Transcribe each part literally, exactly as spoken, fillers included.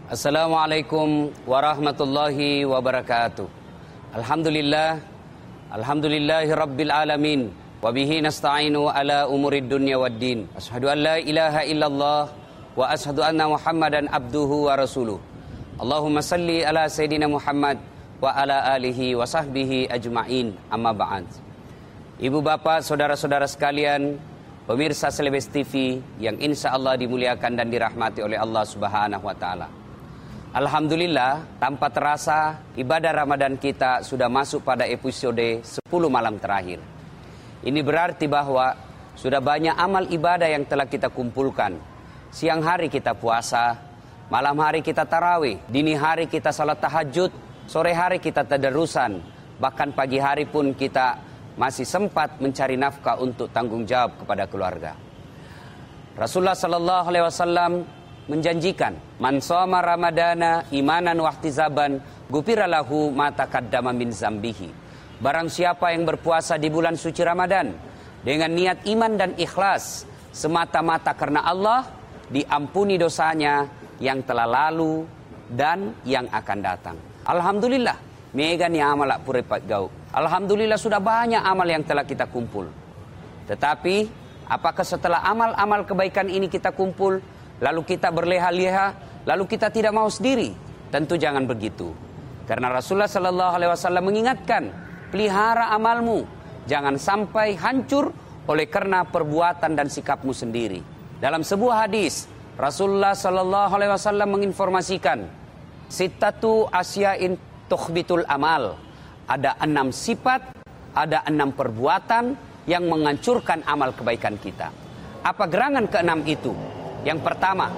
Assalamualaikum warahmatullahi wabarakatuh. Alhamdulillah, alhamdulillahi rabbil alamin. Wabihi nasta'inu ala umurid dunya waddin. Ashhadu an la ilaha illallah wa ashhadu anna Muhammadan abduhu wa rasuluh. Allahumma salli ala Sayyidina Muhammad wa ala alihi wa sahbihi ajma'in. Amma ba'd. Ibu bapak, saudara-saudara sekalian, pemirsa Selebes T V yang insya Allah dimuliakan dan dirahmati oleh Allah Subhanahu wa Ta'ala. Alhamdulillah, tanpa terasa ibadah Ramadan kita sudah masuk pada episode sepuluh malam terakhir. Ini berarti bahwa sudah banyak amal ibadah yang telah kita kumpulkan. Siang hari kita puasa, malam hari kita tarawih, dini hari kita salat tahajud, sore hari kita tadarusan, bahkan pagi hari pun kita masih sempat mencari nafkah untuk tanggung jawab kepada keluarga. Rasulullah sallallahu alaihi wasallam menjanjikan, man shoma ramadana imanan wa ihtisaban ghufira lahu ma taqaddama min zambihi. Barang siapa yang berpuasa di bulan suci Ramadan dengan niat iman dan ikhlas semata-mata karena Allah, diampuni dosanya yang telah lalu dan yang akan datang. Alhamdulillah, mega ni amal puripat gau. Alhamdulillah sudah banyak amal yang telah kita kumpul. Tetapi apakah setelah amal-amal kebaikan ini kita kumpul, lalu kita berleha-leha, lalu kita tidak mau sendiri? Tentu jangan begitu. Karena Rasulullah sallallahu alaihi wasallam mengingatkan, pelihara amalmu, jangan sampai hancur oleh karena perbuatan dan sikapmu sendiri. Dalam sebuah hadis, Rasulullah sallallahu alaihi wasallam menginformasikan, sittatu asya'in tukhbitul amal. Ada enam sifat, ada enam perbuatan yang menghancurkan amal kebaikan kita. Apa gerangan keenam itu? Yang pertama,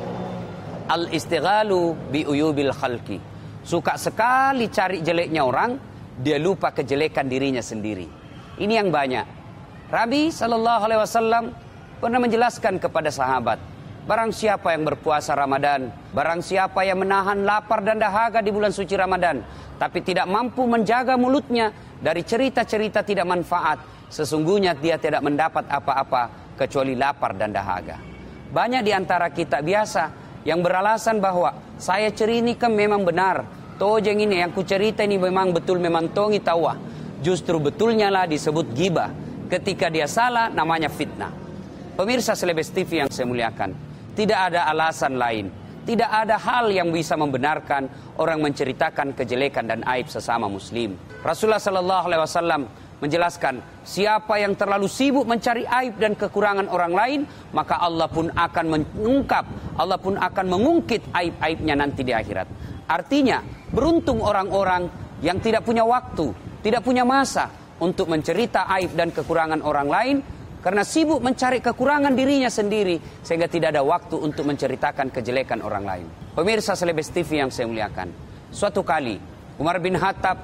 al-istighalu bi uyubil khalqi. Suka sekali cari jeleknya orang, dia lupa kejelekan dirinya sendiri. Ini yang banyak. Nabi sallallahu alaihi wasallam pernah menjelaskan kepada sahabat, barang siapa yang berpuasa Ramadan, barang siapa yang menahan lapar dan dahaga di bulan suci Ramadan, tapi tidak mampu menjaga mulutnya dari cerita-cerita tidak manfaat, sesungguhnya dia tidak mendapat apa-apa kecuali lapar dan dahaga. Banyak di antara kita biasa yang beralasan bahwa saya ceritakan memang benar, tojeng ini yang ku cerita ini memang betul, memang tongi tawa. Justru betulnya lah disebut ghibah. Ketika dia salah namanya fitnah. Pemirsa Selebes T V yang saya muliakan, tidak ada alasan lain, tidak ada hal yang bisa membenarkan orang menceritakan kejelekan dan aib sesama muslim. Rasulullah sallallahu alaihi wasallam menjelaskan, siapa yang terlalu sibuk mencari aib dan kekurangan orang lain, maka Allah pun akan mengungkap, Allah pun akan mengungkit aib-aibnya nanti di akhirat. Artinya, beruntung orang-orang yang tidak punya waktu, tidak punya masa untuk mencerita aib dan kekurangan orang lain, karena sibuk mencari kekurangan dirinya sendiri, sehingga tidak ada waktu untuk menceritakan kejelekan orang lain. Pemirsa Selebes T V yang saya muliakan, suatu kali Umar bin Khattab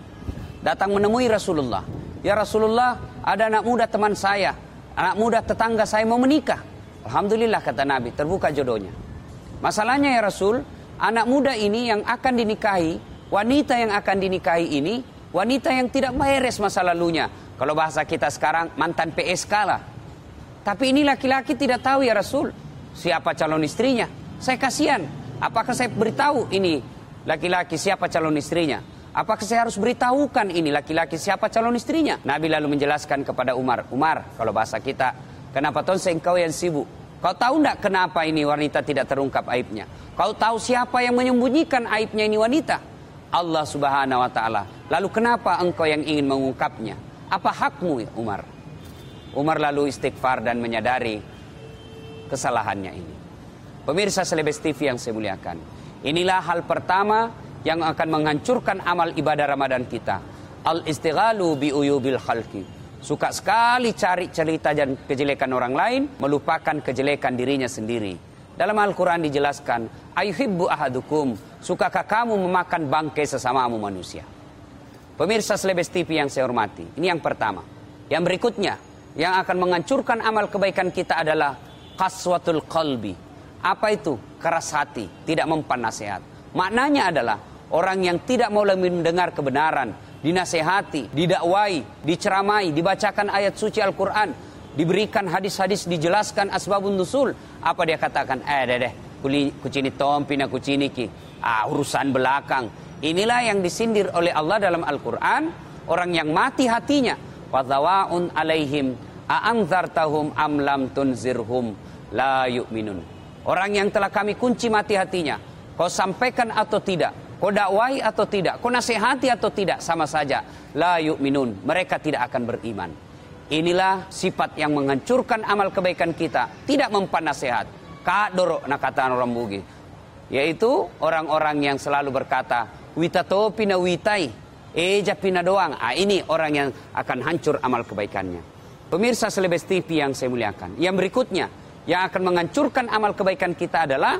datang menemui Rasulullah. Ya Rasulullah, ada anak muda teman saya, anak muda tetangga saya mau menikah. Alhamdulillah kata Nabi, terbuka jodohnya. Masalahnya ya Rasul, anak muda ini yang akan dinikahi, wanita yang akan dinikahi ini, wanita yang tidak beres masa lalunya. Kalau bahasa kita sekarang, mantan P S K lah. Tapi ini laki-laki tidak tahu ya Rasul, siapa calon istrinya. Saya kasihan, apakah saya beritahu ini laki-laki siapa calon istrinya? Apakah saya harus beritahukan ini laki-laki siapa calon istrinya? Nabi lalu menjelaskan kepada Umar, Umar, kalau bahasa kita, kenapa tuan engkau yang sibuk? Kau tahu enggak kenapa ini wanita tidak terungkap aibnya? Kau tahu siapa yang menyembunyikan aibnya ini wanita? Allah Subhanahu wa Ta'ala. Lalu kenapa engkau yang ingin mengungkapnya? Apa hakmu ya Umar? Umar lalu istighfar dan menyadari kesalahannya ini. Pemirsa Selebes T V yang saya muliakan, inilah hal pertama yang akan menghancurkan amal ibadah Ramadan kita. Al-istighalu bi uyubil khalqi. Suka sekali cari cerita dan kejelekan orang lain, melupakan kejelekan dirinya sendiri. Dalam Al-Quran dijelaskan, ayuhibbu ahadukum, sukakah kamu memakan bangkai sesamamu manusia? Pemirsa Selebes T V yang saya hormati, ini yang pertama. Yang berikutnya, yang akan menghancurkan amal kebaikan kita adalah qaswatul qalbi. Apa itu? Keras hati, tidak mempan nasihat. Maknanya adalah orang yang tidak mau lagi mendengar kebenaran, dinasehati, didakwai, diceramai, dibacakan ayat suci Al-Quran, diberikan hadis-hadis, dijelaskan asbabun nusul. Apa dia katakan? Eh deh deh, kucini tompi na kucini ki. ah, urusan belakang. Inilah yang disindir oleh Allah dalam Al-Quran, orang yang mati hatinya. Wadzawaun alaihim a'anzartahum am lam tunzirhum la yu'minun. Orang yang telah kami kunci mati hatinya, kau sampaikan atau tidak, kau dakwai atau tidak, kau nasihati atau tidak, sama saja. La yu'minun, mereka tidak akan beriman. Inilah sifat yang menghancurkan amal kebaikan kita, tidak mempan nasihat. Kadoro nakataan orang bugi, yaitu orang-orang yang selalu berkata, witato pina witai, eja pina doang. Ah, ini orang yang akan hancur amal kebaikannya. Pemirsa Celebes T V yang saya muliakan, yang berikutnya yang akan menghancurkan amal kebaikan kita adalah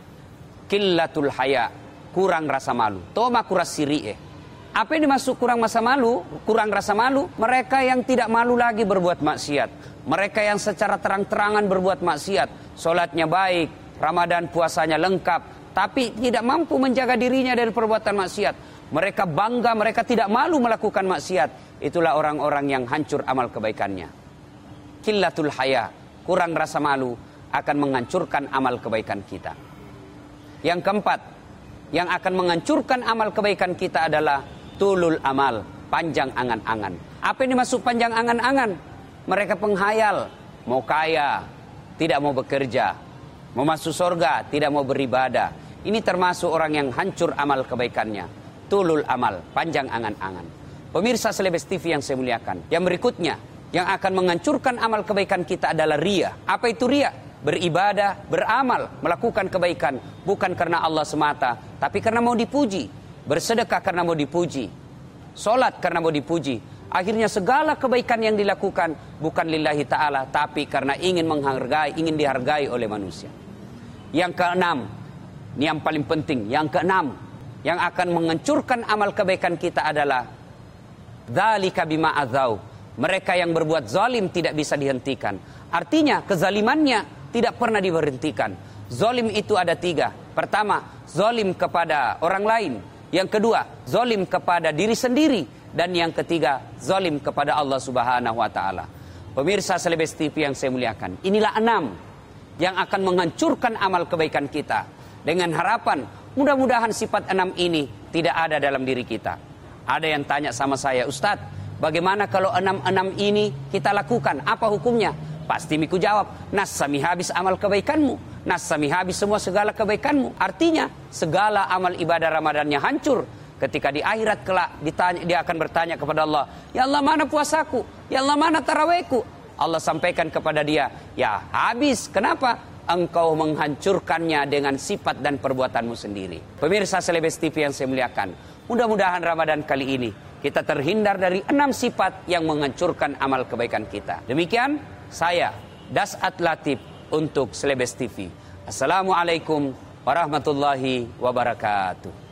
killatul haya, kurang rasa malu. Toma kuras siri eh. Apa yang dimaksud kurang rasa malu? Kurang rasa malu, mereka yang tidak malu lagi berbuat maksiat. Mereka yang secara terang-terangan berbuat maksiat. Solatnya baik, Ramadan puasanya lengkap, tapi tidak mampu menjaga dirinya dari perbuatan maksiat. Mereka bangga, mereka tidak malu melakukan maksiat. Itulah orang-orang yang hancur amal kebaikannya. Killatul haya, kurang rasa malu, akan menghancurkan amal kebaikan kita. Yang keempat, yang akan menghancurkan amal kebaikan kita adalah tulul amal, panjang angan-angan. Apa yang dimaksud panjang angan-angan? Mereka penghayal, mau kaya, tidak mau bekerja, mau masuk surga, tidak mau beribadah. Ini termasuk orang yang hancur amal kebaikannya. Tulul amal, panjang angan-angan. Pemirsa Celebes T V yang saya muliakan, yang berikutnya yang akan menghancurkan amal kebaikan kita adalah riya. Apa itu riya? Beribadah, beramal, melakukan kebaikan bukan karena Allah semata, tapi karena mau dipuji. Bersedekah karena mau dipuji, solat karena mau dipuji. Akhirnya segala kebaikan yang dilakukan bukan lillahi ta'ala, tapi karena ingin menghargai, ingin dihargai oleh manusia. Yang keenam, ini yang paling penting, yang keenam, yang akan menghancurkan amal kebaikan kita adalah dzalika bima adzau. Mereka yang berbuat zalim tidak bisa dihentikan. Artinya kezalimannya tidak pernah diberhentikan. Zalim itu ada tiga. Pertama, zalim kepada orang lain. Yang kedua, zalim kepada diri sendiri. Dan yang ketiga, zalim kepada Allah Subhanahu wa Ta'ala. Pemirsa Celebes T V yang saya muliakan, inilah enam yang akan menghancurkan amal kebaikan kita. Dengan harapan, mudah-mudahan sifat enam ini tidak ada dalam diri kita. Ada yang tanya sama saya, Ustadz, bagaimana kalau enam-enam ini kita lakukan? Apa hukumnya? Pasti miku jawab, nassami habis amal kebaikanmu. Nassami habis semua segala kebaikanmu. Artinya, segala amal ibadah Ramadannya hancur. Ketika di akhirat kelak ditanya, dia akan bertanya kepada Allah, ya Allah mana puasaku? Ya Allah mana tarawihku? Allah sampaikan kepada dia, ya habis. Kenapa? Engkau menghancurkannya dengan sifat dan perbuatanmu sendiri. Pemirsa Celebes T V yang saya muliakan, mudah-mudahan Ramadan kali ini kita terhindar dari enam sifat yang menghancurkan amal kebaikan kita. Demikian saya, Das'at Latif untuk Celebes T V. Assalamualaikum warahmatullahi wabarakatuh.